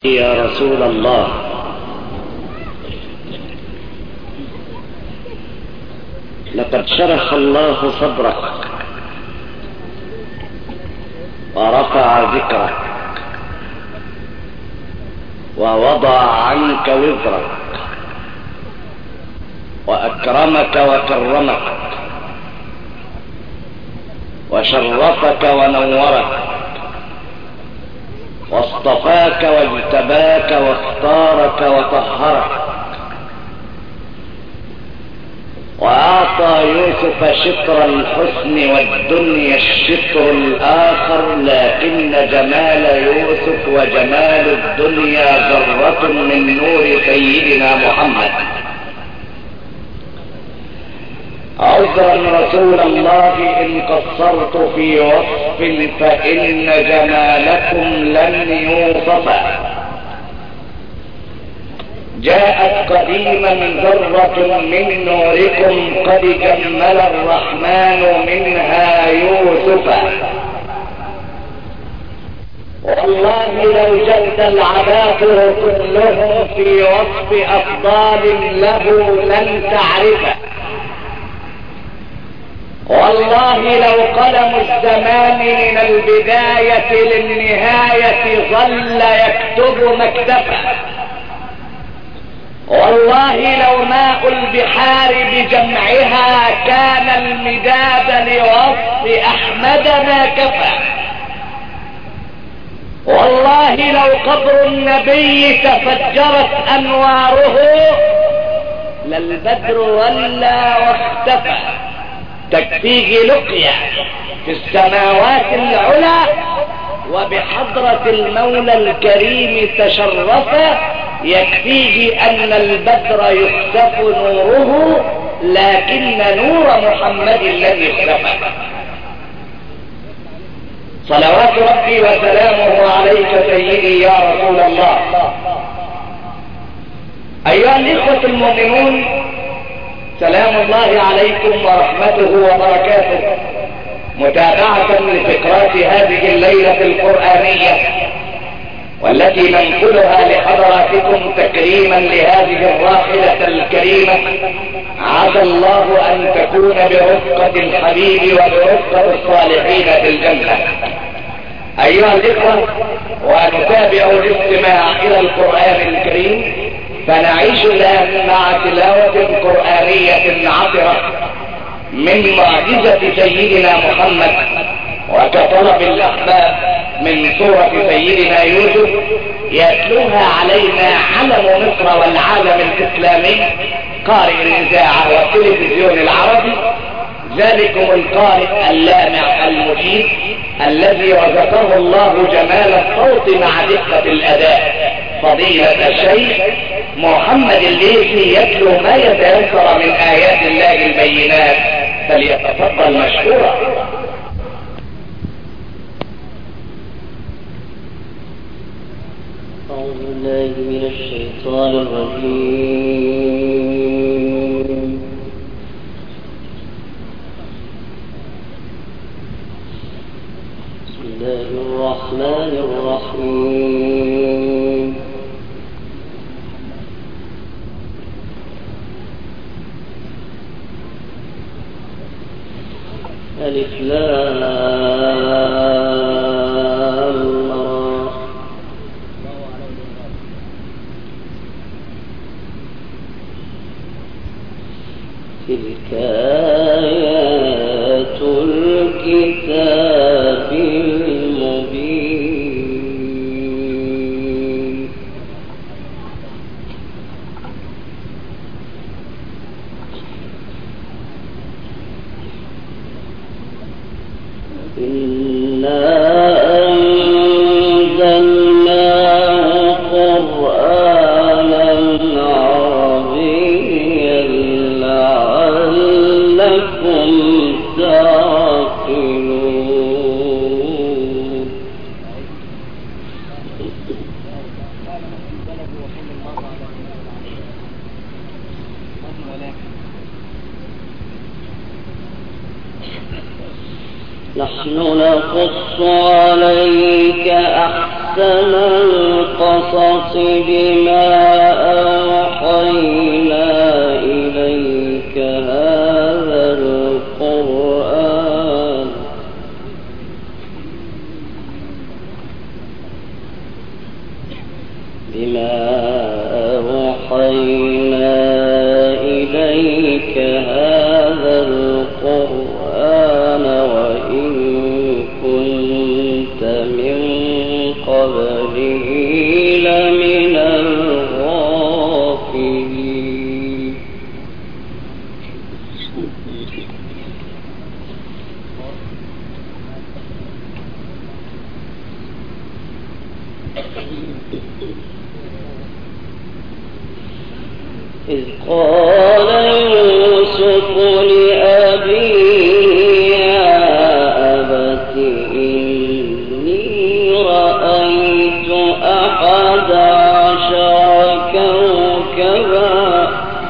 يا رسول الله، لقد شرح الله صدرك ورفع ذكرك ووضع عنك وزرك وأكرمك وكرمك وشرفك ونورك واصطفاك واجتباك واختارك وطهرك، وأعطى يوسف شطر الحسن والدنيا الشطر الآخر، لكن جمال يوسف وجمال الدنيا ذرة من نور سيدنا محمد. عذرا رسول الله إن قصرت في وصف، فإن جمالكم لن يوصف. جاءت قديما ذرة من نوركم، قد جمل الرحمن منها يوسف. والله لو جد العباقر كلهم في وصف أفضال له لن تعرفه. والله لو قلم الزمان من البداية للنهاية ظل يكتب مكتبه. والله لو ماء البحار بجمعها كان المداد لوصف أحمد ما كفى. والله لو قبر النبي تفجرت أنواره للبدر ولى واختفى. تكفيه لقيا في السماوات العلى، وبحضرة المولى الكريم تشرفا. يكفيه أن البدر يخسف نوره، لكن نور محمد الذي اختفى. صلوات ربي وسلامه عليك سيدي يا رسول الله. أيها الإخوة المؤمنون، سلام الله عليكم ورحمته وبركاته. متابعة لفقرات هذه الليلة القرآنية، والتي ننقلها لحضراتكم تكريما لهذه الراحلة الكريمة. عسى الله أن تكون برفقة الحبيب وبرفقة الصالحين في الجنة. أيها الإخوة، ونتابع الاستماع إلى القرآن الكريم، فنعيش الآن مع تلاوة قرآنية عطرة من معجزة سيدنا محمد وكطلب الأحباب من سورة سيدنا يوسف، يتلوها علينا علم مصر والعالم الإسلامي، قارئ الإذاعة والتلفزيون العربي، ذلكم القارئ اللامع المجيد الذي رزقه الله جمال الصوت مع دقة الأداء، فضيلة الشيخ محمد الليثي، يتلو ما يتيسر من آيات الله البينات، فليتفضل مشكورا. أعوذ بالله من الشيطان الرجيم. بسم الله الرحمن الرحيم. ألف لام را. تلك آيات الكتاب المبين. إنا أنزلناه قرآنا عربيا لعلكم تعقلون. نحن نقص عليك أحسن القصص القصص بما أوحينا إليك هذا القرآن وإن كنت من قبله لمن الغافلين إذ قال يوسف لأبيه يا أبت إني رأيت 11 كوكبا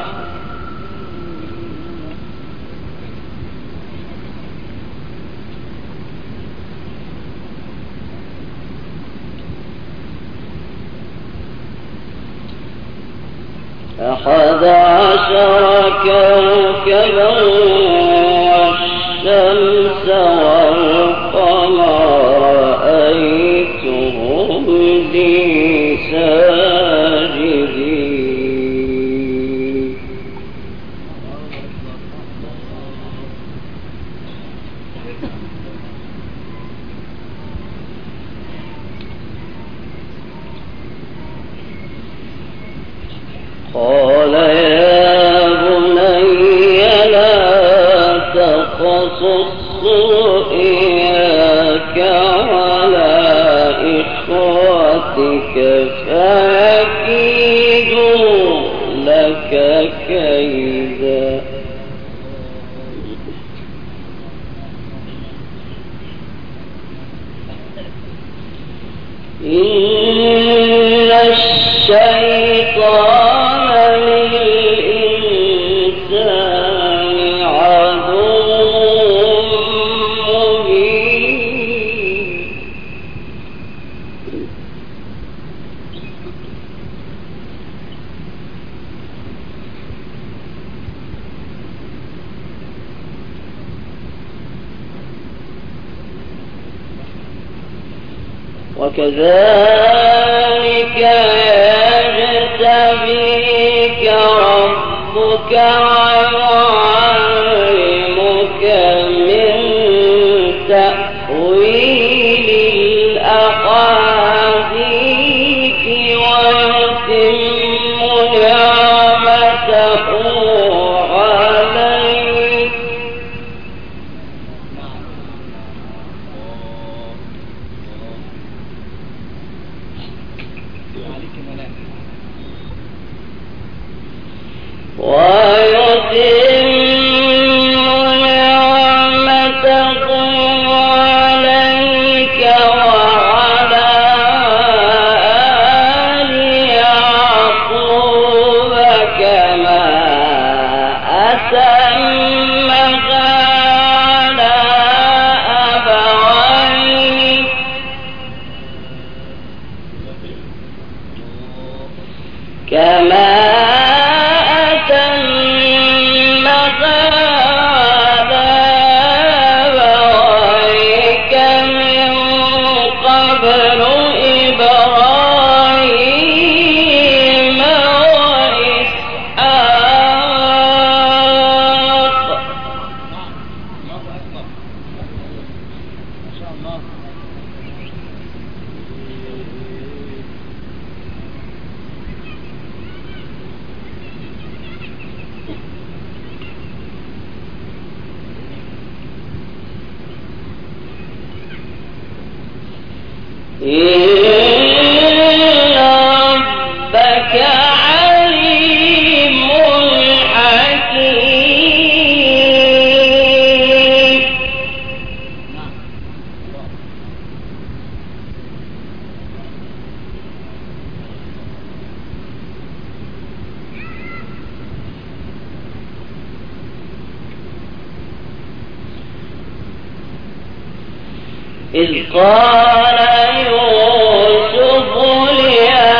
والشمس والقمر رأيتهم لي ساجدين قال يا بني لا تقصص رؤياك على إخوتك فيكيدوا لك كيدا إن الشيطان للإنسان عدو مبين وكذلك يجتبيك ربك ويعلمك من تأويل الأحاديث ويتم نعمته عليك وعلى آل يعقوب كما أتمها على أبويك من قبل إبراهيم وإسحاق إن ربك عليم حكيم إذ قال يوسف لأبيه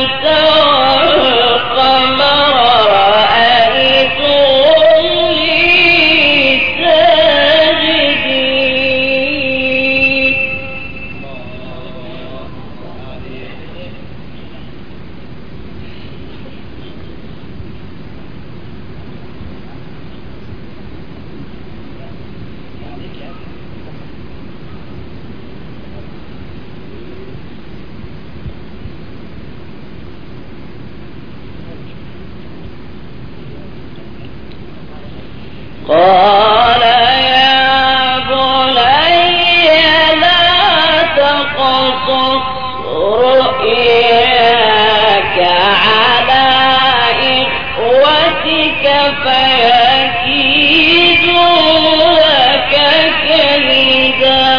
قال يا بني لا تقصص رؤياك على إخوتك فيكيدوا لك كيدا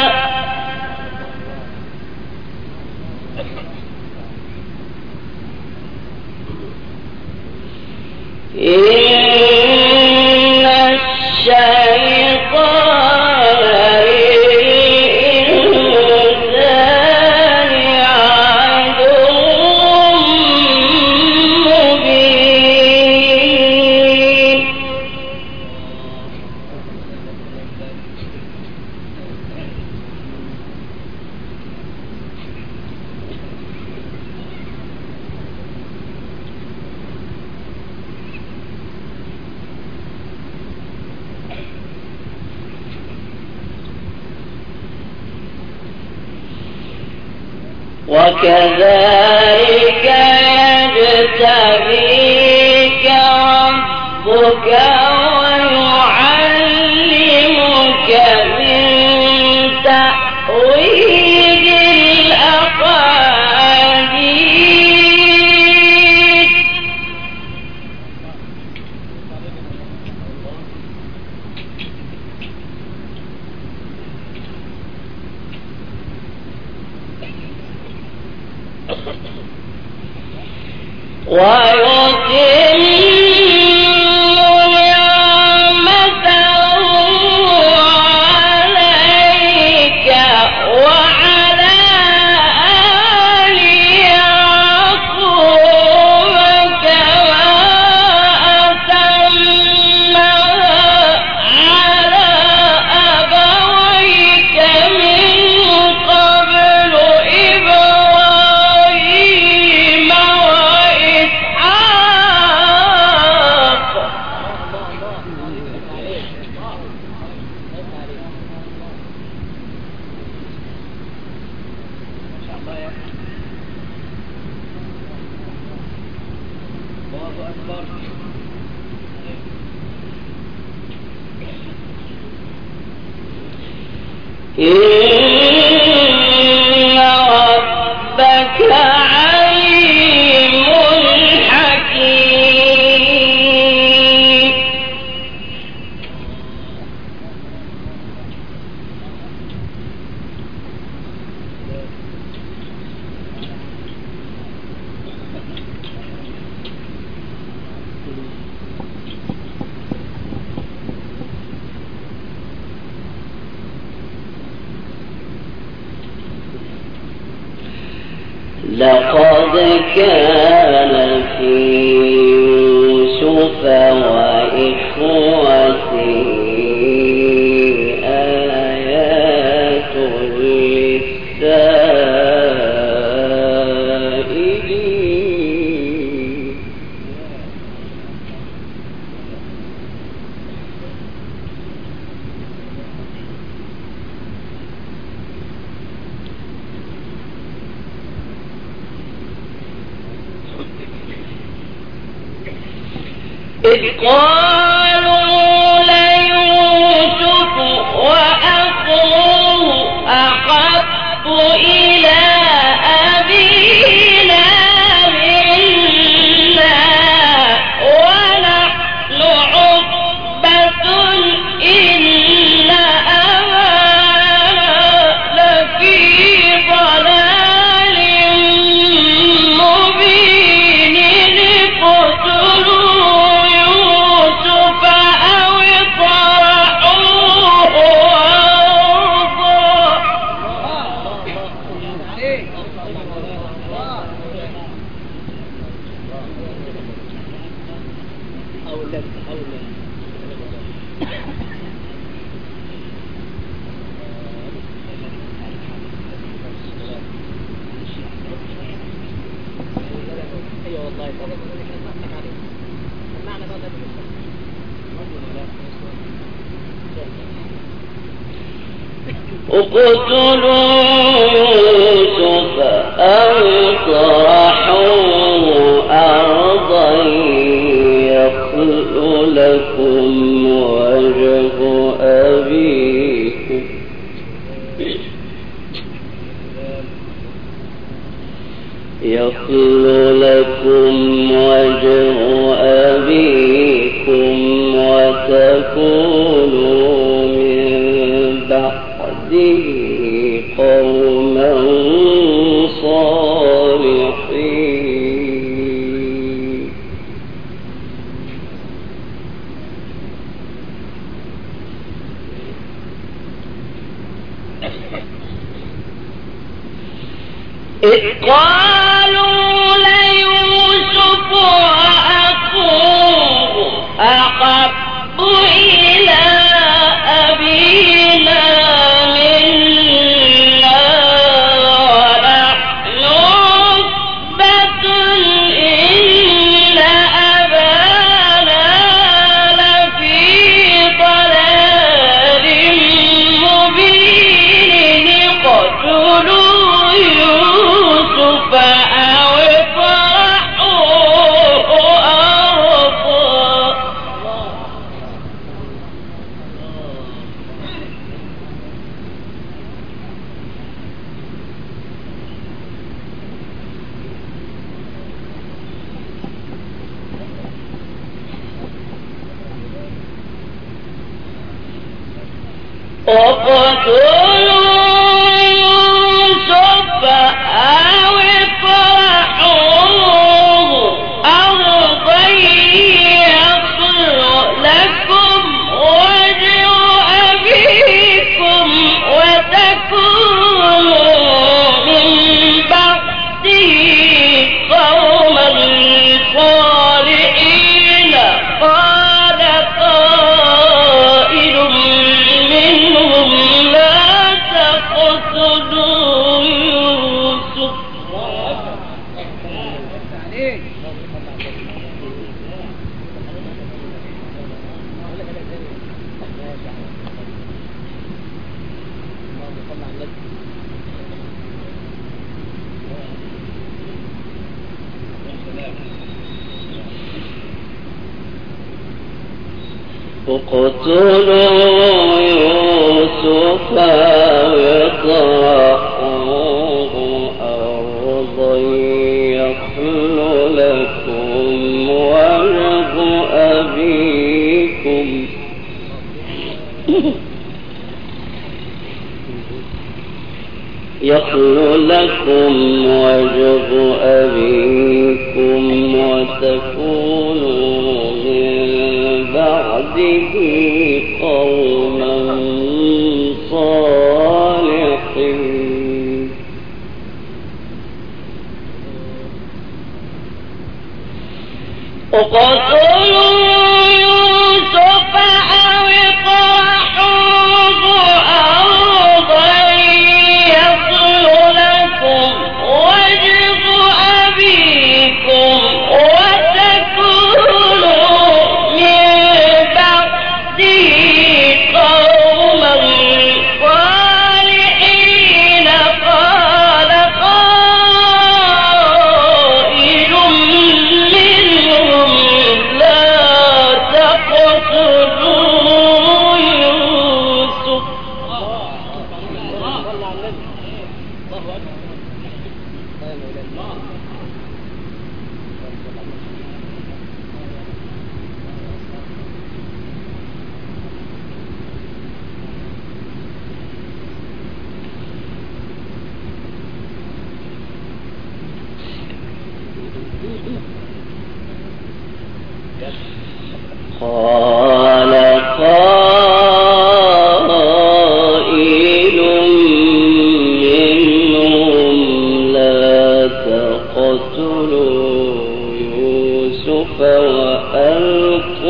وكذلك يجتبيك ربك ويعلمك من تأويل الأحاديث ويتم نعمته عليك وعلى آل يعقوب كما أتمها على أبويك من قبل إبراهيم وإسحاق إن ربك عليم حكيم لقد كان في يوسف وإخوته آيات للسائلين إذ قالوا ليوسف وأخوه أحب إلى أبينا منا ونحن عصبة إن أبانا لفي ضلال مبين اقتلوا يوسف أو اطرحوه أرضا اقتلوا يوسف أو اطرحوه أرضا يخل لكم وجه أبيكم وتكونوا من بعده قوما صالحين. إذ قالوا ليوسف وأخوه أحب إلى أبينا منا ونحن عصبة إن أبانا لفي ضلال مبين. اقتلوا يوسف أو اطرحوه أرضا. اقتلوا يوسف أو اطرحوه أرضا يخل لكم وجه أبيكم وتكونوا من بعده قوما صالحين. قال قائل منهم لا تقتلوا يوسف اقتلوا يوسف واطرحوه أرضا يخل لكم وجه أبيكم وتكونوا من بعده قوما صالحين. اقتلوا يوسف أو اطرحوه أرضا يخل لكم وجه أبيكم وتكونوا من بعده قوما صالحين. قال قائل منهم لا تقتلوا يوسف قال قائل منهم لا تقتلوا يوسف وألقوا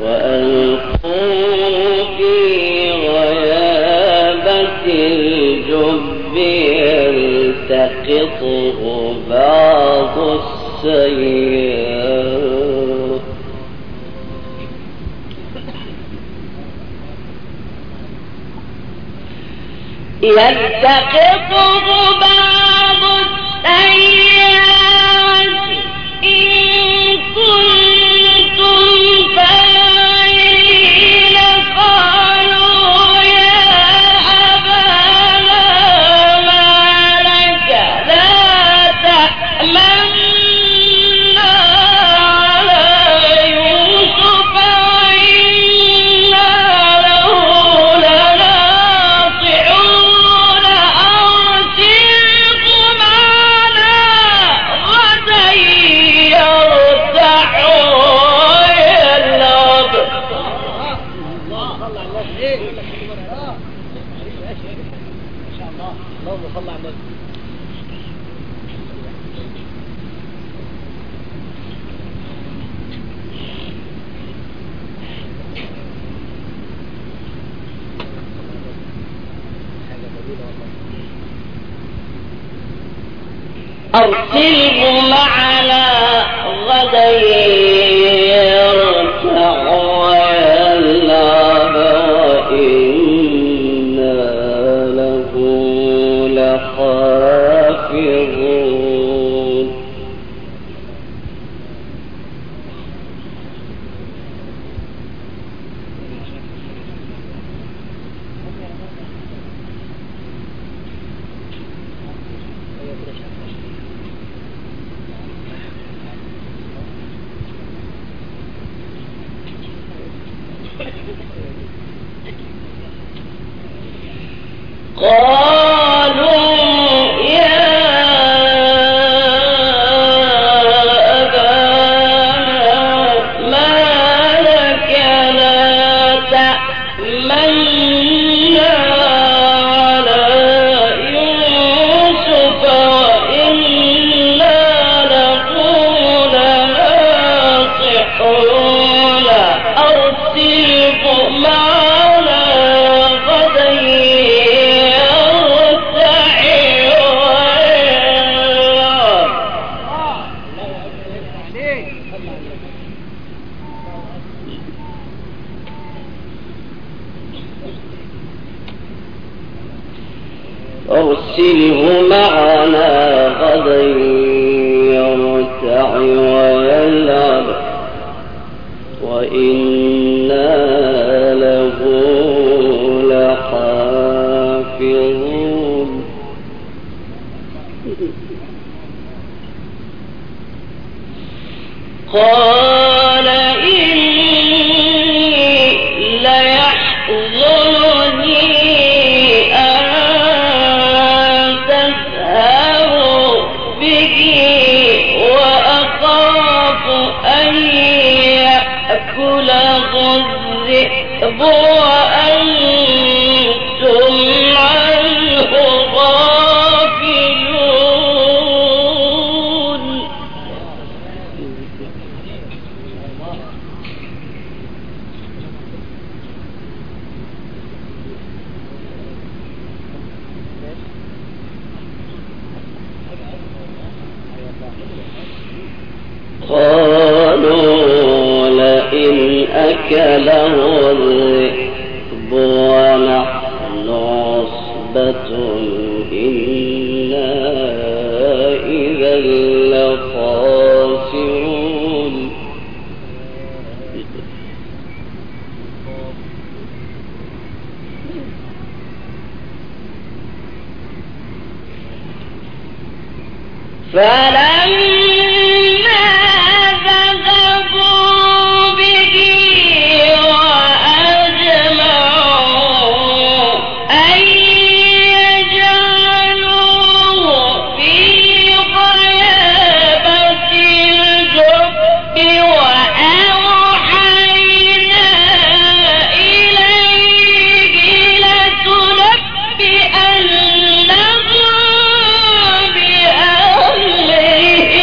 وألقوا في غيابة الجب يلتقطه بعض السيارة إن كنتم فاعلين قالوا يا أبانا ما لك لا تأمنا على يوسف وإنا له لناصحون أرسله معنا غدا يرتع ويلعب. اللهم صل على النبي. أرسله معنا غدا يرتع ويلعب وإنا له لحافظون. قالوا يا أبانا ما لك لا تأمنا على يوسف وإنا له لناصحون أرسله معنا غدا أرسله معنا غدا يرتع ويلعب وإنا له لحافظون. قال إني ليحزنني أن تذهبوا به وأخاف أن يأكله الذئب وأنتم عنه غافلون. قالوا لئن أكله الذئب ونحن عصبة إنا إذا لخاسرون. فلما ذهبوا به وأجمعوا أن يجعلوه في غيابة الجب وأوحينا إليه لتنبئنهم بأمرهم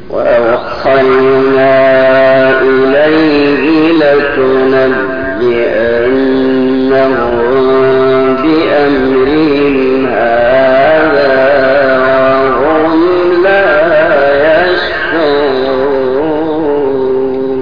وأوحينا إليه لتنبئنهم بأمرهم هذا وهم لا يشعرون.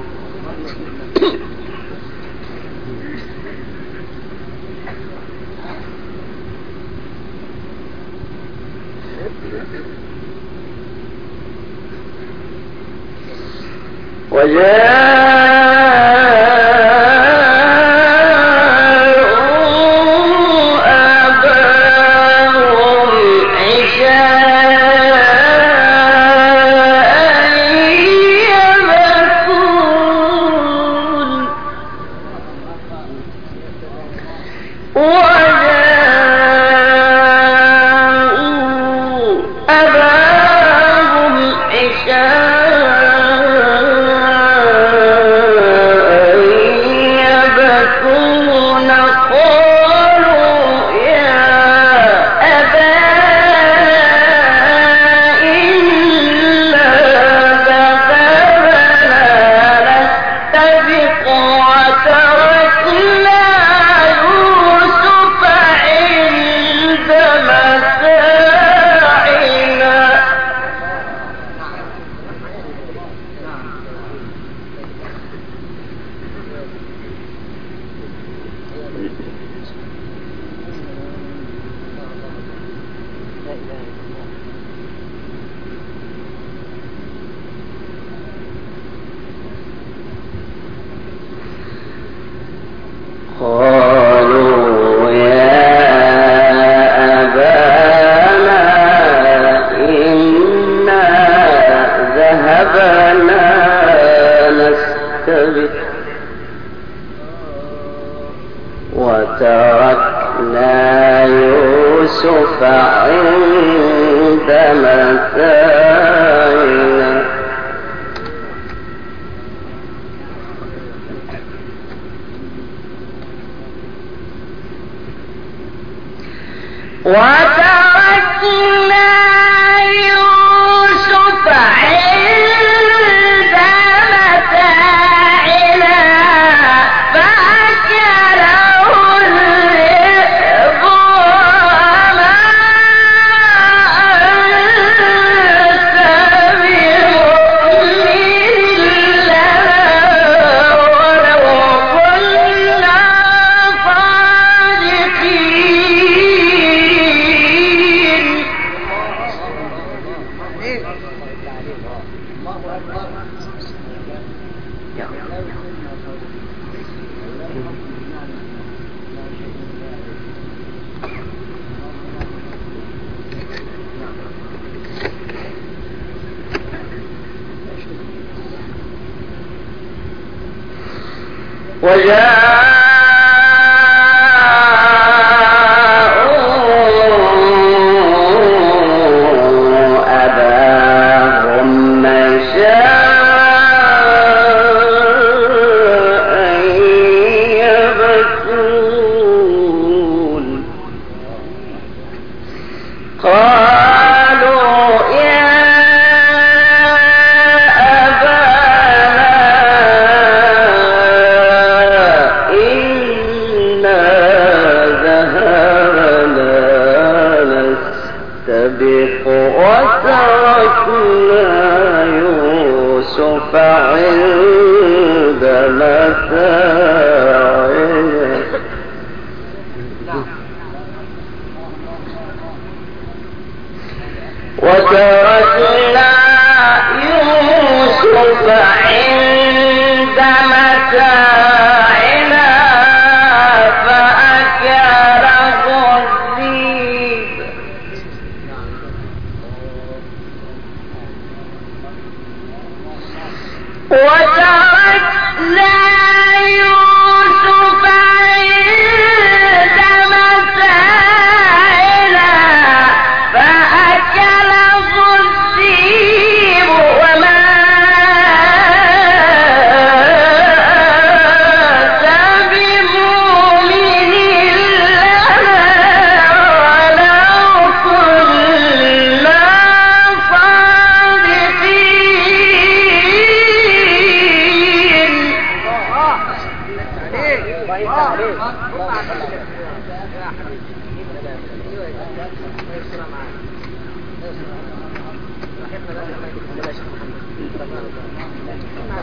وتركنا يوسف عند متاعنا صادقين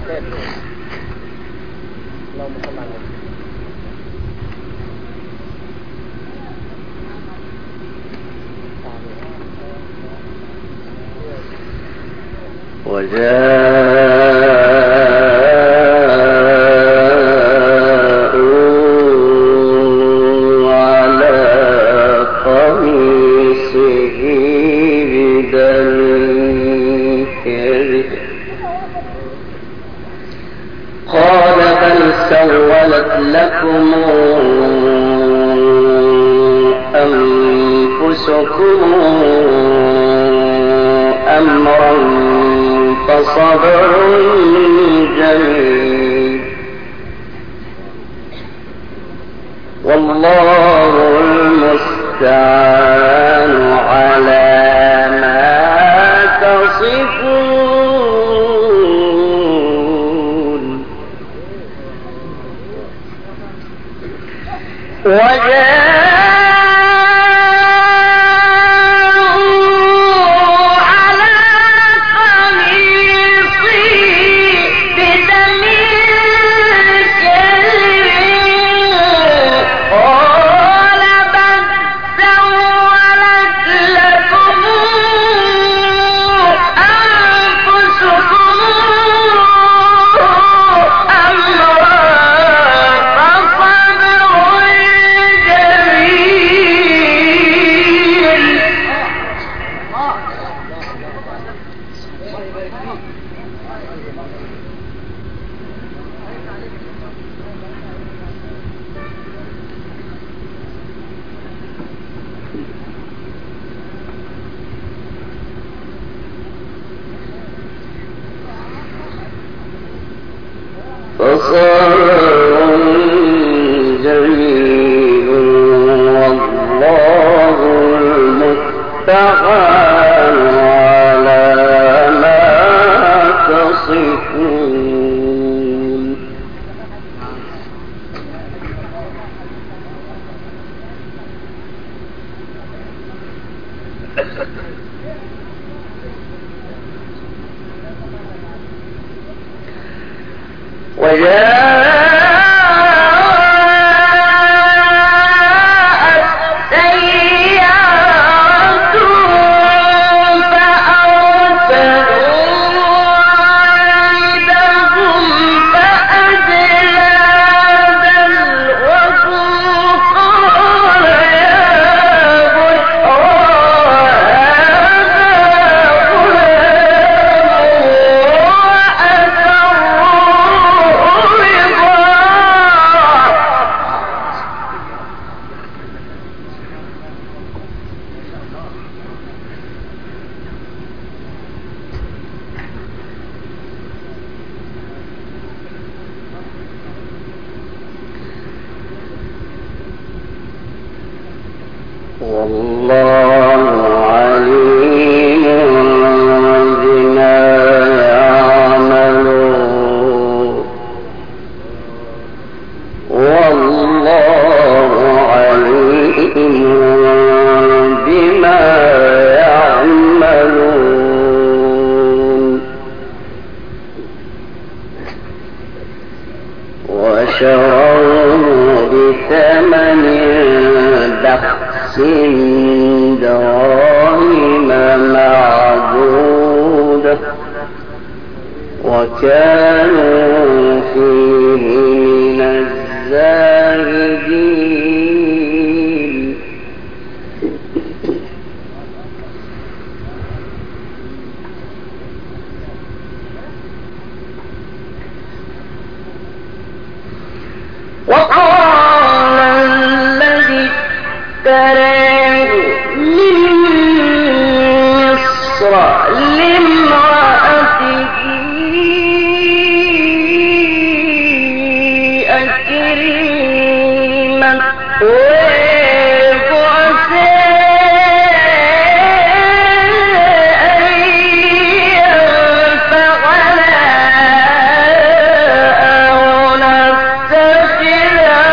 فغلا أو نتخذ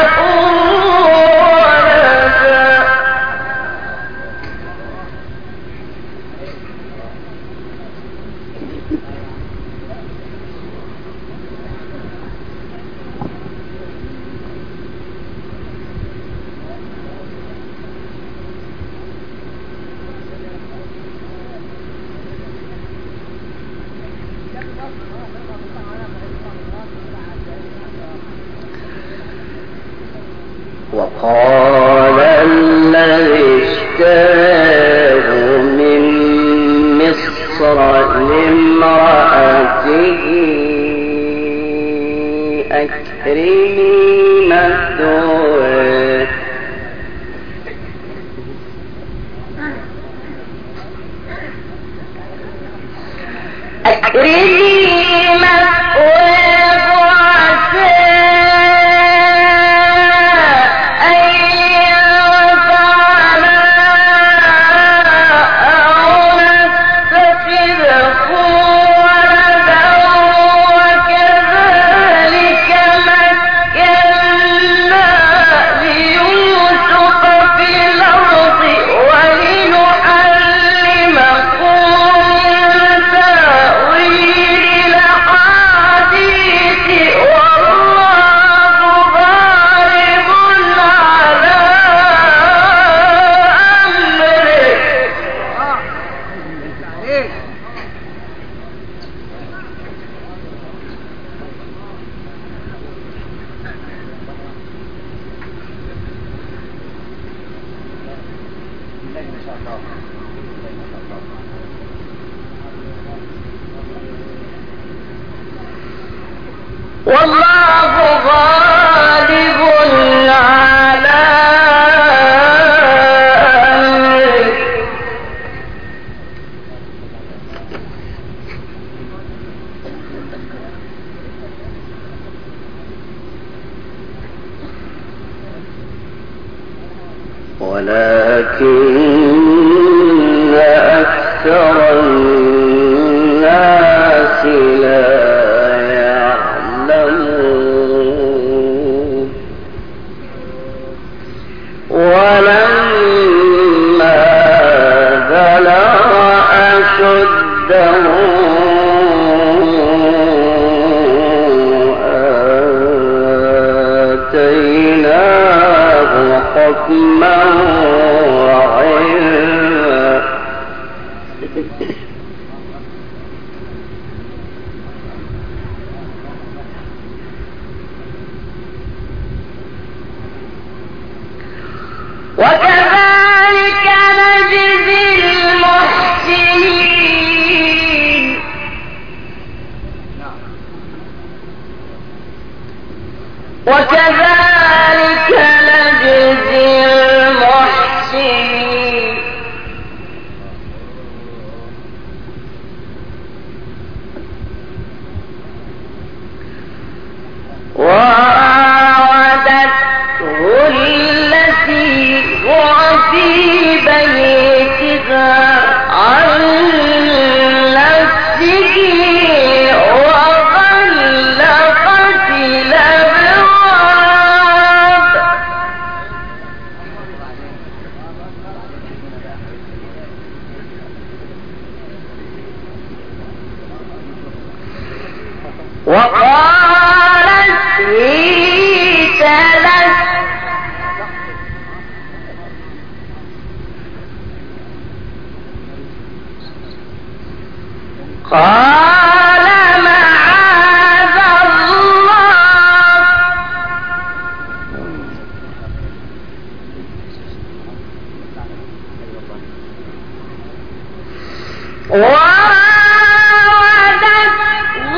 وقال الذي اشتراه من مصر لامرأته أكرمي مثواه والله غالب على أمره ولكن أكثر الناس لا ولما بلغ أشده آتيناه حكما وعلما وكذلك نجزي المحسنين وكذلك نجزي المحسنين وراودته التي هو في بيتها عن نفسه وغلقت الأبواب وقالت هيت لك قال معاذ الله وراودته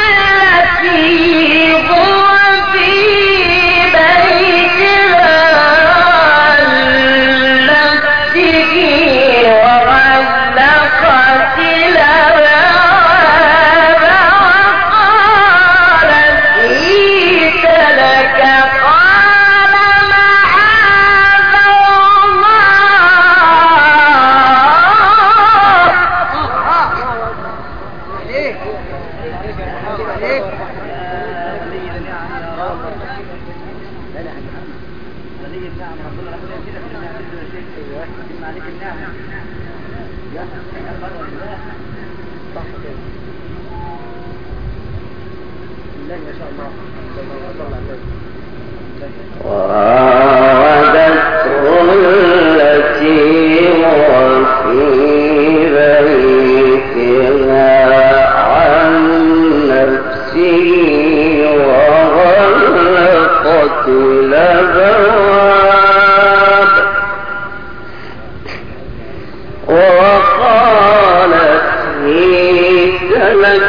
التي هو في بيتها عن نفسه وغلقت الأبواب وقالت هيت لك قال معاذ وراودته التي هو في بيتها عن نفسه وغلقت الأبواب وقالت هيت لك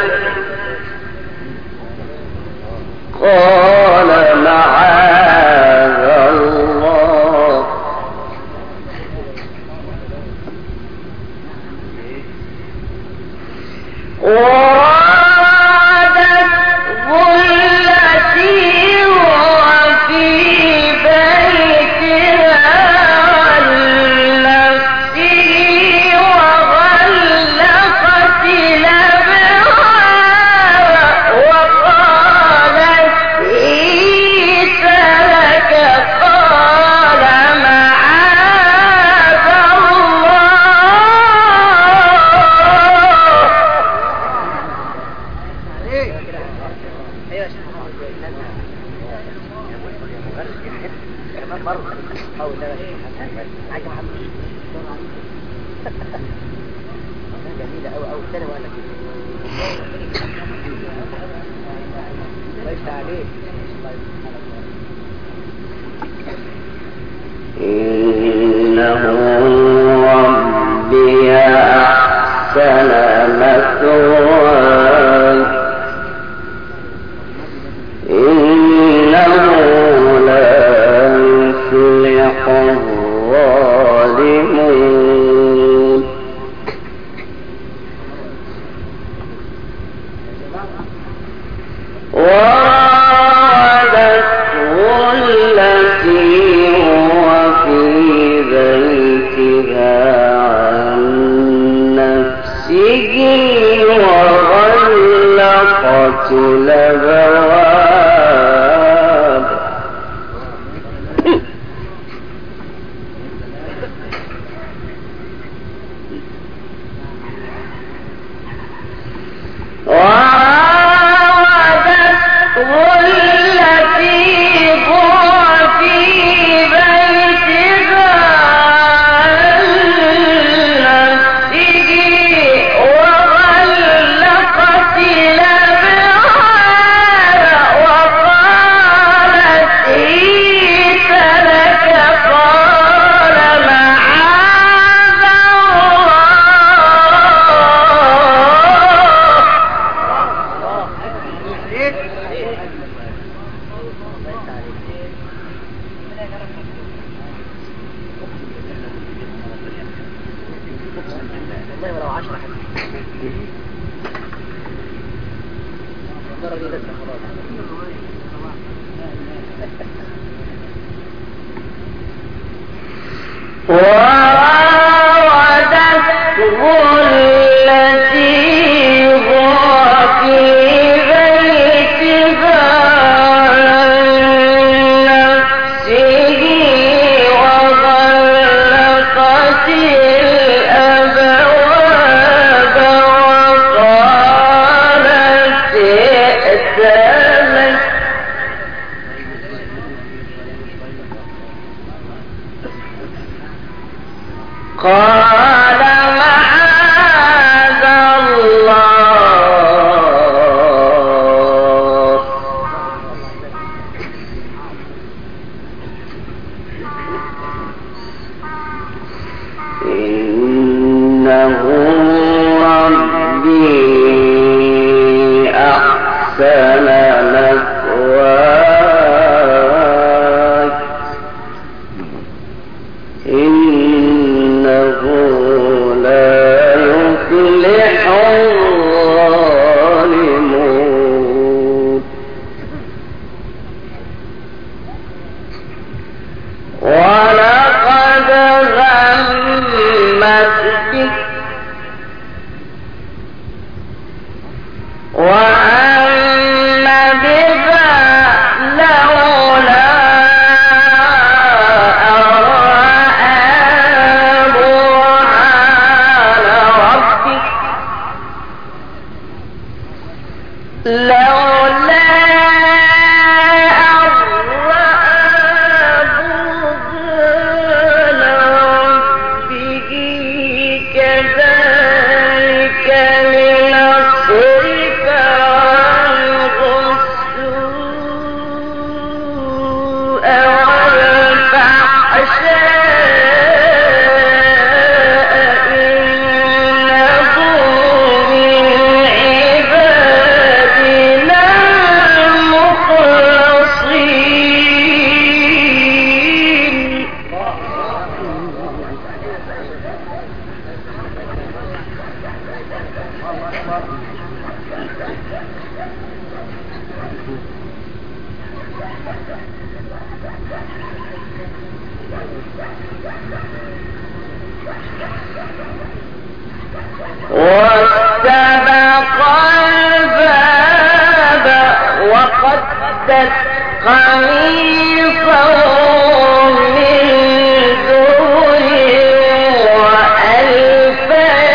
قال معاذ الله إنه ربي أحسن مثواي إنه لا يفلح الظالمون وراودته التي هو في بيتها عن نفسه وغلقت الأبواب قال معاذ الله إنه ربي أحسن مثواي إنه لا يفلح الظالمون ولقد همت بك وهم بها لولا لولا أرأى برهان ربه كذلك لنصرف عنه واستبق الباب وقدت قميصه من دبر وألف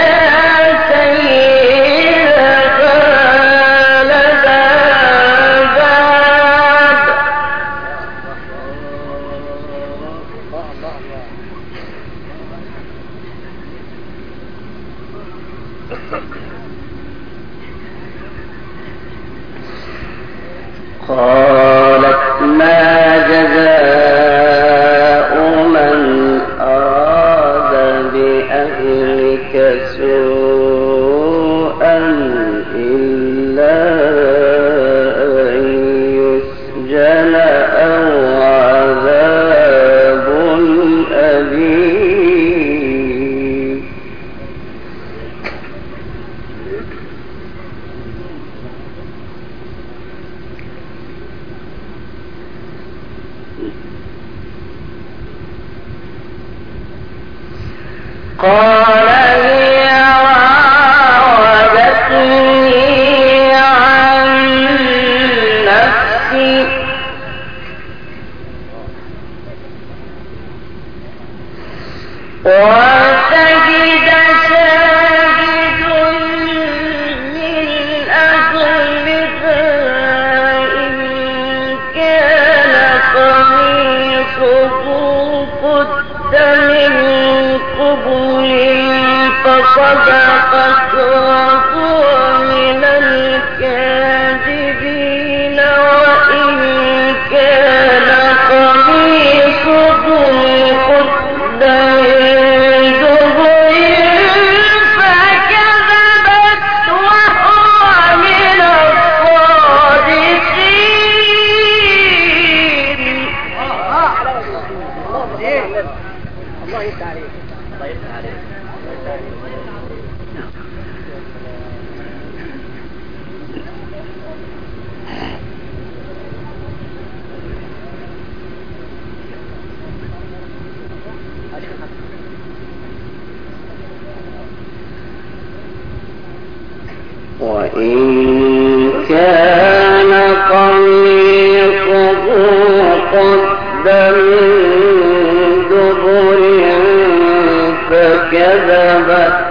سيدها لدى الباب. قالت ما جزاء من أراد بأهلك سوءا إلا أن يسجن أو عذاب أليم. قال هي راودتني عن نفسي وشهد شاهد من أهلها إن كان قميصه قد من قبل فصدقت وهو من الكاذبين وإن كان قميصه قد من دبر فكذبت وهو من الصادقين. الله يفتح عليك. الله يفتح عليك. وإن كان قميصه قد من دبر فكذبت